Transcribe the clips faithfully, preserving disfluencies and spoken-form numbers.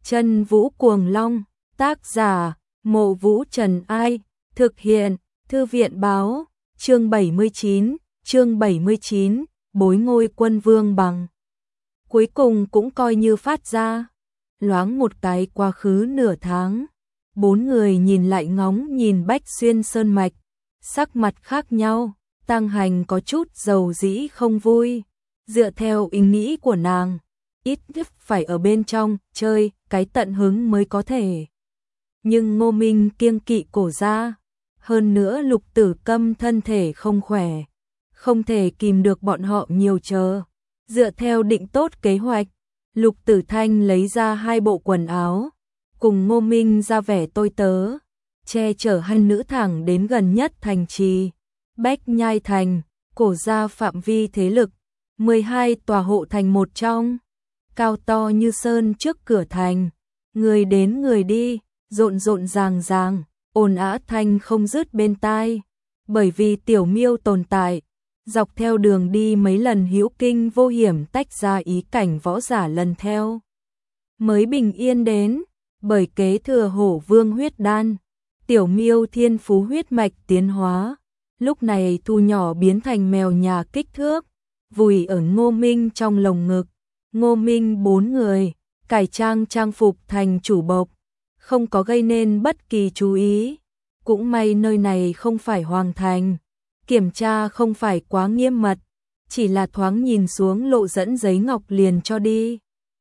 Chân Vũ Cuồng Long, tác giả, Mộ Vũ Trần Ai, thực hiện, Thư viện Báo, chương bảy mươi chín, chương bảy mươi chín, bối ngôi quân vương bằng. Cuối cùng cũng coi như phát ra, loáng một cái quá khứ nửa tháng, bốn người nhìn lại ngóng nhìn Bách Xuyên Sơn Mạch, sắc mặt khác nhau, Tăng Hành có chút dầu dĩ không vui, dựa theo ý nghĩ của nàng, ít nhất phải ở bên trong chơi cái tận hứng mới có thể. Nhưng Ngô Minh kiêng kỵ Cổ gia, hơn nữa Lục Tử Câm thân thể không khỏe, không thể kìm được bọn họ nhiều chờ. Dựa theo định tốt kế hoạch, Lục Tử Thanh lấy ra hai bộ quần áo, cùng Ngô Minh ra vẻ tôi tớ, che chở hai nữ thẳng đến gần nhất thành trì, Bách Nhai Thành, Cổ gia phạm vi thế lực, mười hai tòa hộ thành một trong, cao to như sơn trước cửa thành, người đến người đi, rộn rộn ràng ràng, ồn ào thanh không dứt bên tai, bởi vì Tiểu Miêu tồn tại. Dọc theo đường đi mấy lần hữu kinh vô hiểm tách ra ý cảnh võ giả lần theo. Mới bình yên đến, bởi kế thừa Hổ Vương huyết đan, Tiểu Miêu thiên phú huyết mạch tiến hóa, lúc này thu nhỏ biến thành mèo nhà kích thước, vùi ở Ngô Minh trong lồng ngực. Ngô Minh bốn người, cải trang trang phục thành chủ bộc, không có gây nên bất kỳ chú ý. Cũng may nơi này không phải hoàng thành. Kiểm tra không phải quá nghiêm mật, chỉ là thoáng nhìn xuống lộ dẫn giấy ngọc liền cho đi.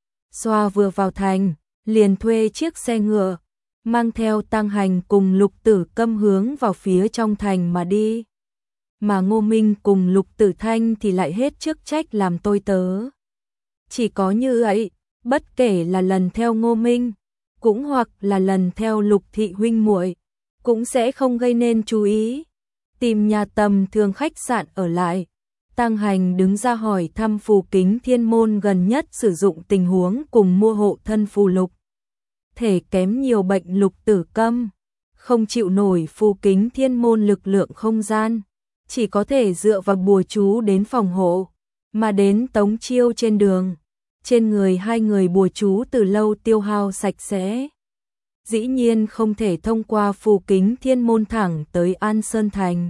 Xoa vừa vào thành, liền thuê chiếc xe ngựa, mang theo Tăng Hành cùng Lục Tử Câm hướng vào phía trong thành mà đi. Mà Ngô Minh cùng Lục Tử Thanh thì lại hết chức trách làm tôi tớ. Chỉ có như vậy, bất kể là lần theo Ngô Minh, cũng hoặc là lần theo Lục thị huynh muội, cũng sẽ không gây nên chú ý. Tìm nhà tầm thường khách sạn ở lại, Tăng Hành đứng ra hỏi thăm phù kính thiên môn gần nhất sử dụng tình huống cùng mua hộ thân phù lục. Thể kém nhiều bệnh Lục Tử Câm, không chịu nổi phù kính thiên môn lực lượng không gian, chỉ có thể dựa vào bùa chú đến phòng hộ, mà đến Tống Chiêu trên đường, trên người hai người bùa chú từ lâu tiêu hao sạch sẽ. Dĩ nhiên không thể thông qua phù kính thiên môn thẳng tới An Sơn Thành.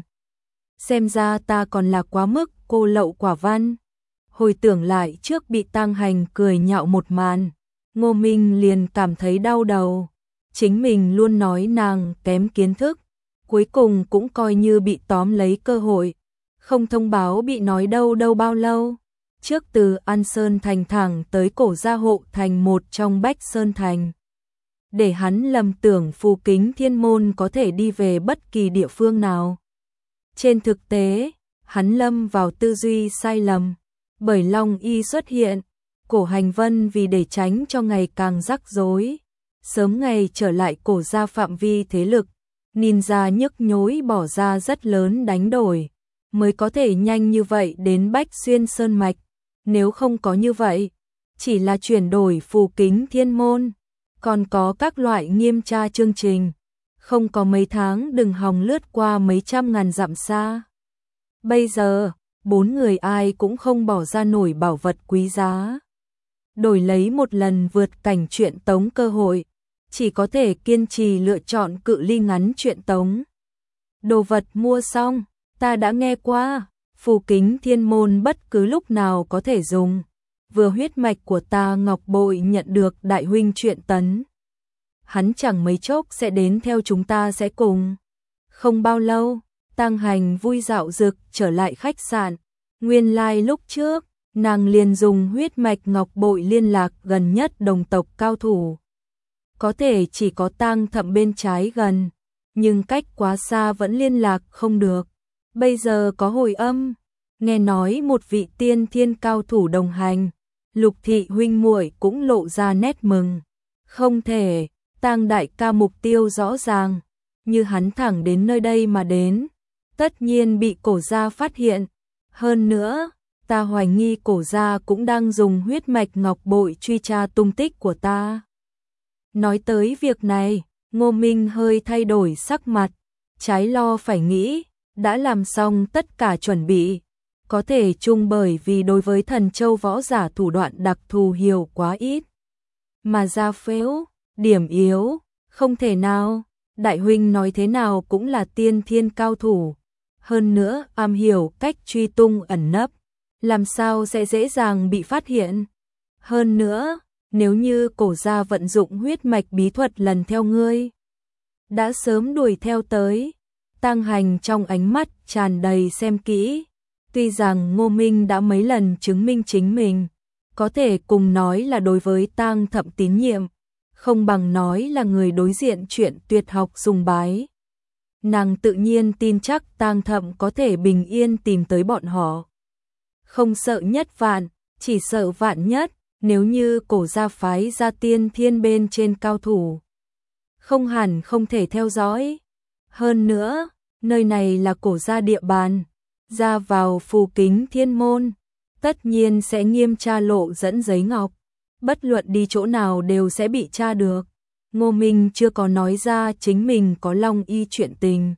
Xem ra ta còn là quá mức cô lậu quả văn. Hồi tưởng lại trước bị Tăng Hành cười nhạo một màn, Ngô Minh liền cảm thấy đau đầu. Chính mình luôn nói nàng kém kiến thức, cuối cùng cũng coi như bị tóm lấy cơ hội. Không thông báo bị nói đâu đâu bao lâu. Trước từ An Sơn Thành thẳng tới Cổ gia hộ thành một trong Bách Sơn Thành. Để hắn lầm tưởng phù kính thiên môn có thể đi về bất kỳ địa phương nào. Trên thực tế, hắn lâm vào tư duy sai lầm, bởi Long Y xuất hiện, Cổ Hành Vân vì để tránh cho ngày càng rắc rối, sớm ngày trở lại Cổ gia phạm vi thế lực, ninja nhức nhối bỏ ra rất lớn đánh đổi, mới có thể nhanh như vậy đến Bách Xuyên Sơn Mạch, nếu không có như vậy, chỉ là chuyển đổi phù kính thiên môn. Còn có các loại nghiêm tra chương trình, không có mấy tháng đừng hòng lướt qua mấy trăm ngàn dặm xa. Bây giờ, bốn người ai cũng không bỏ ra nổi bảo vật quý giá. Đổi lấy một lần vượt cảnh truyện tống cơ hội, chỉ có thể kiên trì lựa chọn cự ly ngắn truyện tống. Đồ vật mua xong, ta đã nghe qua, phù kính thiên môn bất cứ lúc nào có thể dùng. Vừa huyết mạch của ta Ngọc Bội nhận được đại huynh truyện tấn. Hắn chẳng mấy chốc sẽ đến theo chúng ta sẽ cùng. Không bao lâu, Tăng Hành vui dạo dực trở lại khách sạn. Nguyên lai like lúc trước, nàng liền dùng huyết mạch Ngọc Bội liên lạc gần nhất đồng tộc cao thủ. Có thể chỉ có Tăng Thậm bên trái gần, nhưng cách quá xa vẫn liên lạc không được. Bây giờ có hồi âm, nghe nói một vị tiên thiên cao thủ đồng hành. Lục thị huynh muội cũng lộ ra nét mừng. Không thể, Tăng đại ca mục tiêu rõ ràng, như hắn thẳng đến nơi đây mà đến, tất nhiên bị Cổ gia phát hiện. Hơn nữa, ta hoài nghi Cổ gia cũng đang dùng huyết mạch Ngọc Bội truy tra tung tích của ta. Nói tới việc này, Ngô Minh hơi thay đổi sắc mặt, trái lo phải nghĩ, đã làm xong tất cả chuẩn bị. Có thể chung bởi vì đối với Thần Châu võ giả thủ đoạn đặc thù hiểu quá ít. mà ra phếu, điểm yếu, không thể nào, đại huynh nói thế nào cũng là tiên thiên cao thủ, hơn nữa am hiểu cách truy tung ẩn nấp, làm sao sẽ dễ dàng bị phát hiện. Hơn nữa, nếu như cổ gia vận dụng huyết mạch bí thuật lần theo ngươi, đã sớm đuổi theo tới. Tang Hành trong ánh mắt tràn đầy xem kỹ, tuy rằng Ngô Minh đã mấy lần chứng minh chính mình, có thể cùng nói là đối với Tang Thậm tín nhiệm, không bằng nói là người đối diện chuyện tuyệt học sùng bái. Nàng tự nhiên tin chắc Tang Thậm có thể bình yên tìm tới bọn họ. Không sợ nhất vạn, chỉ sợ vạn nhất, nếu như cổ gia phái ra tiên thiên bên trên cao thủ, không hẳn không thể theo dõi. Hơn nữa, nơi này là cổ gia địa bàn, ra vào phù kính thiên môn, tất nhiên sẽ nghiêm tra lộ dẫn giấy ngọc, bất luận đi chỗ nào đều sẽ bị tra được. Ngô Minh chưa có nói ra chính mình có long y chuyện tình.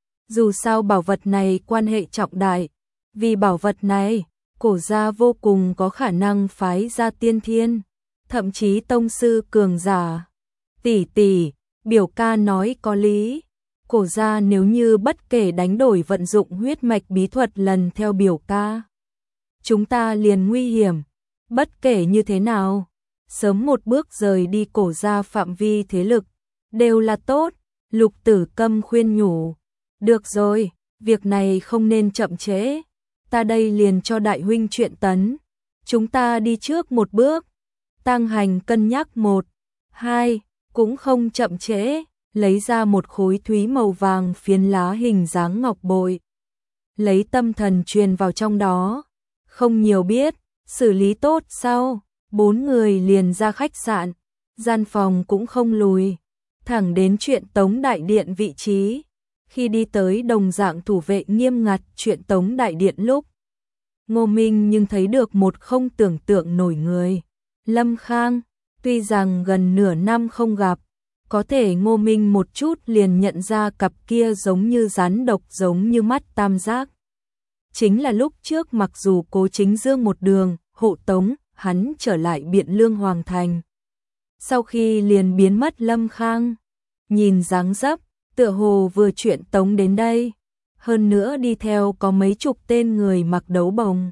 Dù sao bảo vật này quan hệ trọng đại, vì bảo vật này, cổ gia vô cùng có khả năng phái ra tiên thiên, thậm chí tông sư cường giả. Tỷ tỷ, biểu ca nói có lý. Cổ gia nếu như bất kể đánh đổi vận dụng huyết mạch bí thuật lần theo biểu ca, chúng ta liền nguy hiểm. Bất kể như thế nào, sớm một bước rời đi cổ gia phạm vi thế lực, đều là tốt. Lục Tử Câm khuyên nhủ. Được rồi, việc này không nên chậm trễ. Ta đây liền cho đại huynh chuyện tấn. Chúng ta đi trước một bước. Tang Hành cân nhắc một, hai, cũng không chậm trễ, lấy ra một khối thúy màu vàng phiến lá hình dáng ngọc bội. Lấy tâm thần truyền vào trong đó. Không nhiều biết, xử lý tốt sau, bốn người liền ra khách sạn. Gian phòng cũng không lùi, thẳng đến Truyện Tống Đại Điện vị trí. Khi đi tới đồng dạng thủ vệ nghiêm ngặt Truyện Tống Đại Điện lúc, Ngô Minh nhưng thấy được một không tưởng tượng nổi người. Lâm Khang, tuy rằng gần nửa năm không gặp, có thể Ngô Minh một chút liền nhận ra cặp kia giống như rắn độc giống như mắt tam giác. Chính là lúc trước mặc dù Cố Chính Dương một đường, hộ tống, hắn trở lại Biện Lương Hoàng Thành. Sau khi liền biến mất Lâm Khang, nhìn dáng dấp, tựa hồ vừa Truyện Tống đến đây, hơn nữa đi theo có mấy chục tên người mặc đấu bồng.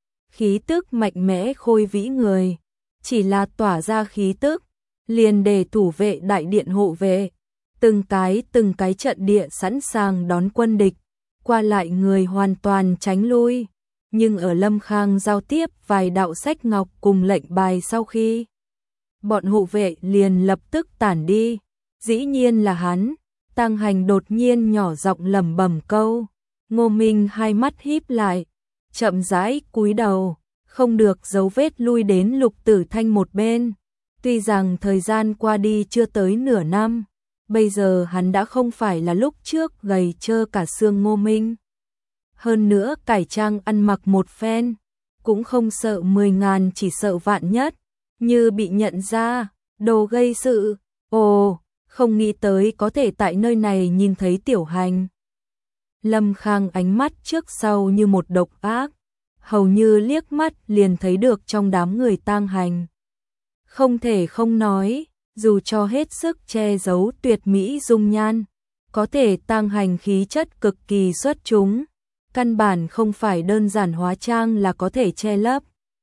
Khí tức mạnh mẽ khôi vĩ người, chỉ là tỏa ra khí tức, liền để thủ vệ đại điện hộ vệ, từng cái từng cái trận địa sẵn sàng đón quân địch, qua lại người hoàn toàn tránh lui. Nhưng ở Lâm Khang giao tiếp vài đạo sách ngọc cùng lệnh bài sau khi, bọn hộ vệ liền lập tức tản đi. Dĩ nhiên là hắn. Tang Hành đột nhiên nhỏ giọng lẩm bẩm câu. Ngô Minh hai mắt híp lại, chậm rãi cúi đầu, không được dấu vết lui đến Lục Tử Thanh một bên. Tuy rằng thời gian qua đi chưa tới nửa năm, bây giờ hắn đã không phải là lúc trước gầy trơ cả xương Ngô Minh. Hơn nữa cải trang ăn mặc một phen, cũng không sợ mười ngàn chỉ sợ vạn nhất, như bị nhận ra, đồ gây sự. Ồ, không nghĩ tới có thể tại nơi này nhìn thấy Tiểu Hành. Lâm Khang ánh mắt trước sau như một độc ác, hầu như liếc mắt liền thấy được trong đám người Tang Hành. Không thể không nói, dù cho hết sức che giấu tuyệt mỹ dung nhan, có thể Tang Hành khí chất cực kỳ xuất chúng, căn bản không phải đơn giản hóa trang là có thể che lấp.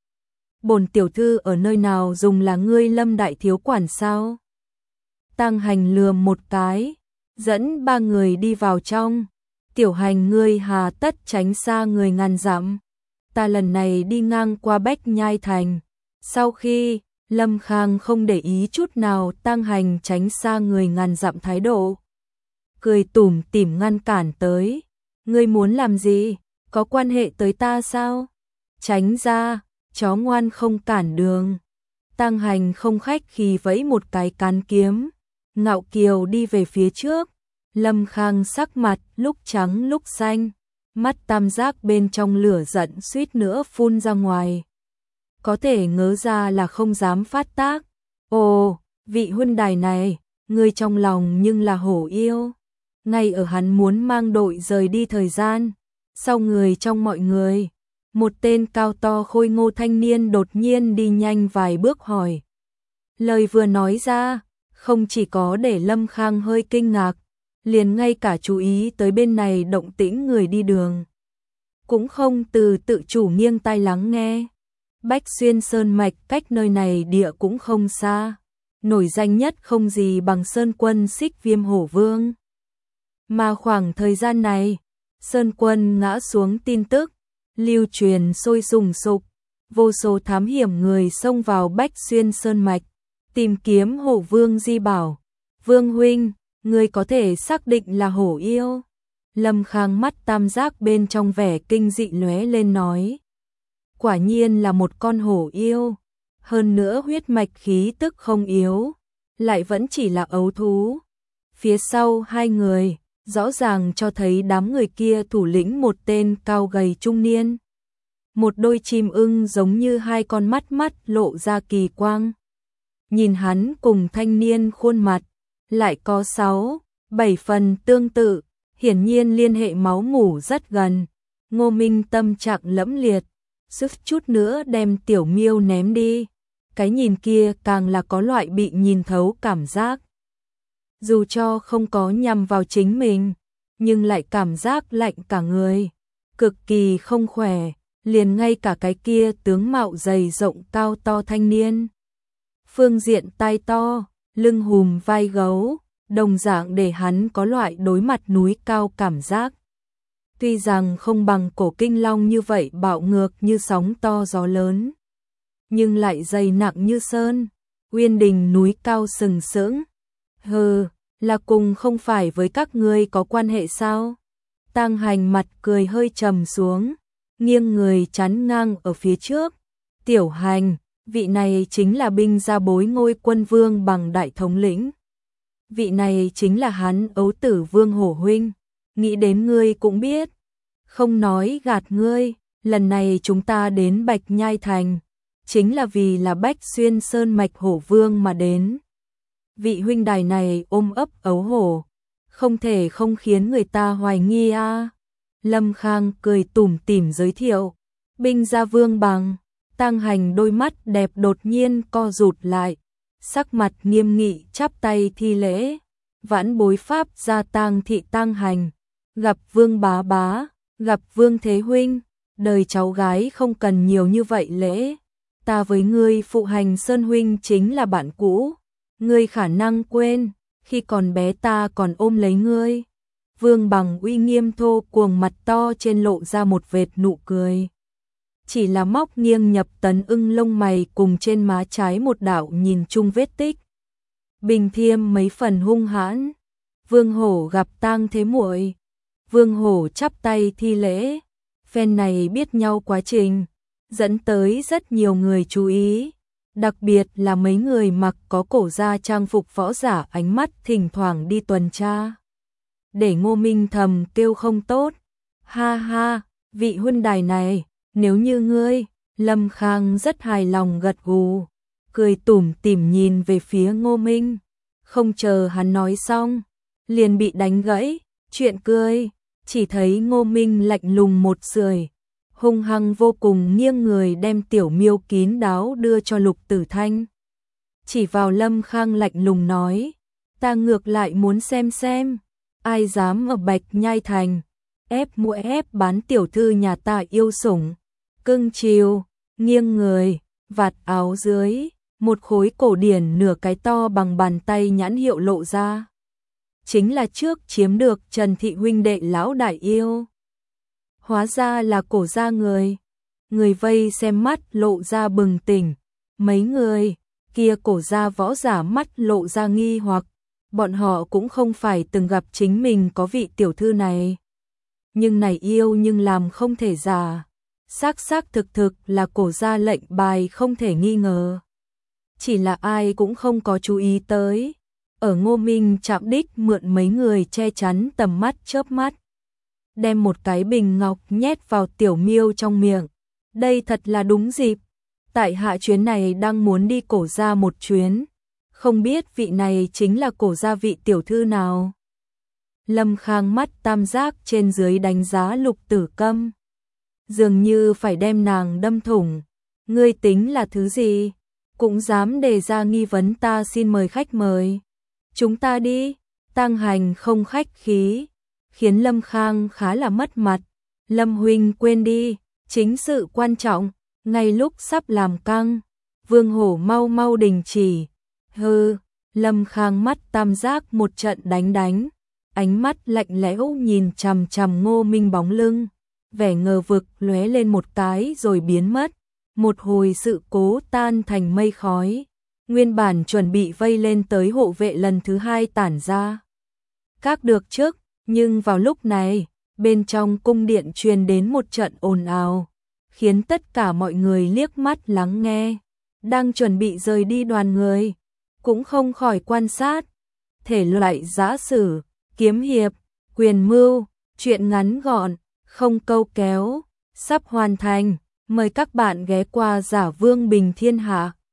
Bổn tiểu thư ở nơi nào dùng là ngươi Lâm đại thiếu quản sao? Tang Hành lườm một cái, dẫn ba người đi vào trong. Tiểu Hành ngươi hà tất tránh xa người ngàn dặm. Ta lần này đi ngang qua Bách Nhai Thành. Sau khi, Lâm Khang không để ý chút nào Tang Hành tránh xa người ngàn dặm thái độ. Cười tủm tỉm ngăn cản tới. Ngươi muốn làm gì? Có quan hệ tới ta sao? Tránh ra, chó ngoan không cản đường. Tang Hành không khách khí vẫy một cái cán kiếm, ngạo kiều đi về phía trước. Lâm Khang sắc mặt lúc trắng lúc xanh, mắt tam giác bên trong lửa giận suýt nữa phun ra ngoài. Có thể ngớ ra là không dám phát tác. Ồ, vị huynh đài này, người trong lòng nhưng là hổ yêu. Ngay ở hắn muốn mang đội rời đi thời gian, sau người trong mọi người, một tên cao to khôi ngô thanh niên đột nhiên đi nhanh vài bước hỏi. Lời vừa nói ra, không chỉ có để Lâm Khang hơi kinh ngạc, liền ngay cả chú ý tới bên này động tĩnh người đi đường. Cũng không từ tự chủ nghiêng tai lắng nghe. Bách Xuyên Sơn Mạch cách nơi này địa cũng không xa. Nổi danh nhất không gì bằng Sơn Quân Xích Viêm Hổ Vương. Mà khoảng thời gian này, Sơn Quân ngã xuống tin tức, lưu truyền sôi sùng sục, vô số thám hiểm người xông vào Bách Xuyên Sơn Mạch, tìm kiếm Hổ Vương di bảo. Vương huynh, người có thể xác định là hổ yêu? Lâm Khang mắt tam giác bên trong vẻ kinh dị lóe lên nói. Quả nhiên là một con hổ yêu, hơn nữa huyết mạch khí tức không yếu, lại vẫn chỉ là ấu thú. Phía sau hai người, rõ ràng cho thấy đám người kia thủ lĩnh một tên cao gầy trung niên. Một đôi chim ưng giống như hai con mắt mắt lộ ra kỳ quang. Nhìn hắn cùng thanh niên khuôn mặt, lại có sáu, bảy phần tương tự, hiển nhiên liên hệ máu mủ rất gần. Ngô Minh tâm trạng lẫm liệt, suýt chút nữa đem Tiểu Miêu ném đi. Cái nhìn kia càng là có loại bị nhìn thấu cảm giác. Dù cho không có nhằm vào chính mình, nhưng lại cảm giác lạnh cả người, cực kỳ không khỏe, liền ngay cả cái kia tướng mạo dày rộng cao to thanh niên. Phương diện tai to, lưng hùm vai gấu, đồng dạng để hắn có loại đối mặt núi cao cảm giác. Tuy rằng không bằng cổ kinh long như vậy bạo ngược như sóng to gió lớn, nhưng lại dày nặng như sơn, uyên đình núi cao sừng sững. Hừ, là cùng không phải với các ngươi có quan hệ sao? Tang Hành mặt cười hơi trầm xuống, nghiêng người chắn ngang ở phía trước. Tiểu Hành, vị này chính là binh gia bối ngôi quân vương bằng đại thống lĩnh. Vị này chính là hắn ấu tử Vương Hổ huynh, nghĩ đến ngươi cũng biết. Không nói gạt ngươi, lần này chúng ta đến Bạch Nhai Thành, chính là vì là Bách Xuyên Sơn Mạch Hổ Vương mà đến. Vị huynh đài này ôm ấp ấu hổ, không thể không khiến người ta hoài nghi a. À. Lâm Khang cười tủm tỉm giới thiệu, binh gia Vương bằng. Tang Hành đôi mắt đẹp đột nhiên co rụt lại, sắc mặt nghiêm nghị chắp tay thi lễ. Vãn bối pháp gia Tang thị Tang Hành, gặp Vương bá bá, gặp Vương thế huynh, đời cháu gái không cần nhiều như vậy lễ. Ta với ngươi phụ hành Sơn huynh chính là bạn cũ, ngươi khả năng quên, khi còn bé ta còn ôm lấy ngươi. Vương bằng uy nghiêm thô cuồng mặt to trên lộ ra một vệt nụ cười. Chỉ là móc nghiêng nhập tấn ưng lông mày cùng trên má trái một đạo nhìn chung vết tích. Bình thiêm mấy phần hung hãn. Vương Hổ gặp Tang thế muội. Vương Hổ chắp tay thi lễ. Phen này biết nhau quá trình, dẫn tới rất nhiều người chú ý. Đặc biệt là mấy người mặc có cổ gia trang phục võ giả ánh mắt thỉnh thoảng đi tuần tra. Để Ngô Minh thầm kêu không tốt. Ha ha, vị huynh đài này, nếu như ngươi, Lâm Khang rất hài lòng gật gù, cười tủm tỉm nhìn về phía Ngô Minh. Không chờ hắn nói xong, liền bị đánh gãy, chuyện cười, chỉ thấy Ngô Minh lạnh lùng một sưởi, hung hăng vô cùng nghiêng người đem Tiểu Miêu kín đáo đưa cho Lục Tử Thanh. Chỉ vào Lâm Khang lạnh lùng nói, ta ngược lại muốn xem xem, ai dám ở Bạch Nhai Thành, ép mua ép bán tiểu thư nhà ta yêu sủng, cưng chiều, nghiêng người, vạt áo dưới, một khối cổ điển nửa cái to bằng bàn tay nhãn hiệu lộ ra. Chính là trước chiếm được Trần Thị huynh đệ lão đại yêu. Hóa ra là cổ gia người. Người vây xem mắt lộ ra bừng tỉnh. Mấy người, kia cổ gia võ giả mắt lộ ra nghi hoặc. Bọn họ cũng không phải từng gặp chính mình có vị tiểu thư này. Nhưng này yêu nhưng làm không thể giả. Xác xác thực thực là cổ gia lệnh bài không thể nghi ngờ. Chỉ là ai cũng không có chú ý tới. Ở Ngô Minh chạm đích mượn mấy người che chắn tầm mắt chớp mắt. Đem một cái bình ngọc nhét vào Tiểu Miêu trong miệng. Đây thật là đúng dịp. Tại hạ chuyến này đang muốn đi cổ gia một chuyến. Không biết vị này chính là cổ gia vị tiểu thư nào. Lâm Khang mắt tam giác trên dưới đánh giá Lục Tử Câm. Dường như phải đem nàng đâm thủng. Ngươi tính là thứ gì? cũng dám đề ra nghi vấn, ta xin mời khách mời. Chúng ta đi. Tang Hành không khách khí, khiến Lâm Khang khá là mất mặt. Lâm huynh quên đi, chính sự quan trọng, ngay lúc sắp làm căng. Vương Hổ mau mau đình chỉ. Hừ, Lâm Khang mắt tam giác một trận đánh đánh, ánh mắt lạnh lẽo nhìn chằm chằm Ngô Minh bóng lưng, vẻ ngờ vực lóe lên một cái rồi biến mất. Một hồi sự cố tan thành mây khói, nguyên bản chuẩn bị vây lên tới hộ vệ lần thứ hai tản ra các được trước, nhưng vào lúc này, bên trong cung điện truyền đến một trận ồn ào, khiến tất cả mọi người liếc mắt lắng nghe. Đang chuẩn bị rời đi đoàn người, cũng không khỏi quan sát. Thể loại giã sử, kiếm hiệp, quyền mưu, truyện ngắn gọn, không câu kéo, sắp hoàn thành. Mời các bạn ghé qua Giả Vương Bình Thiên Hạ.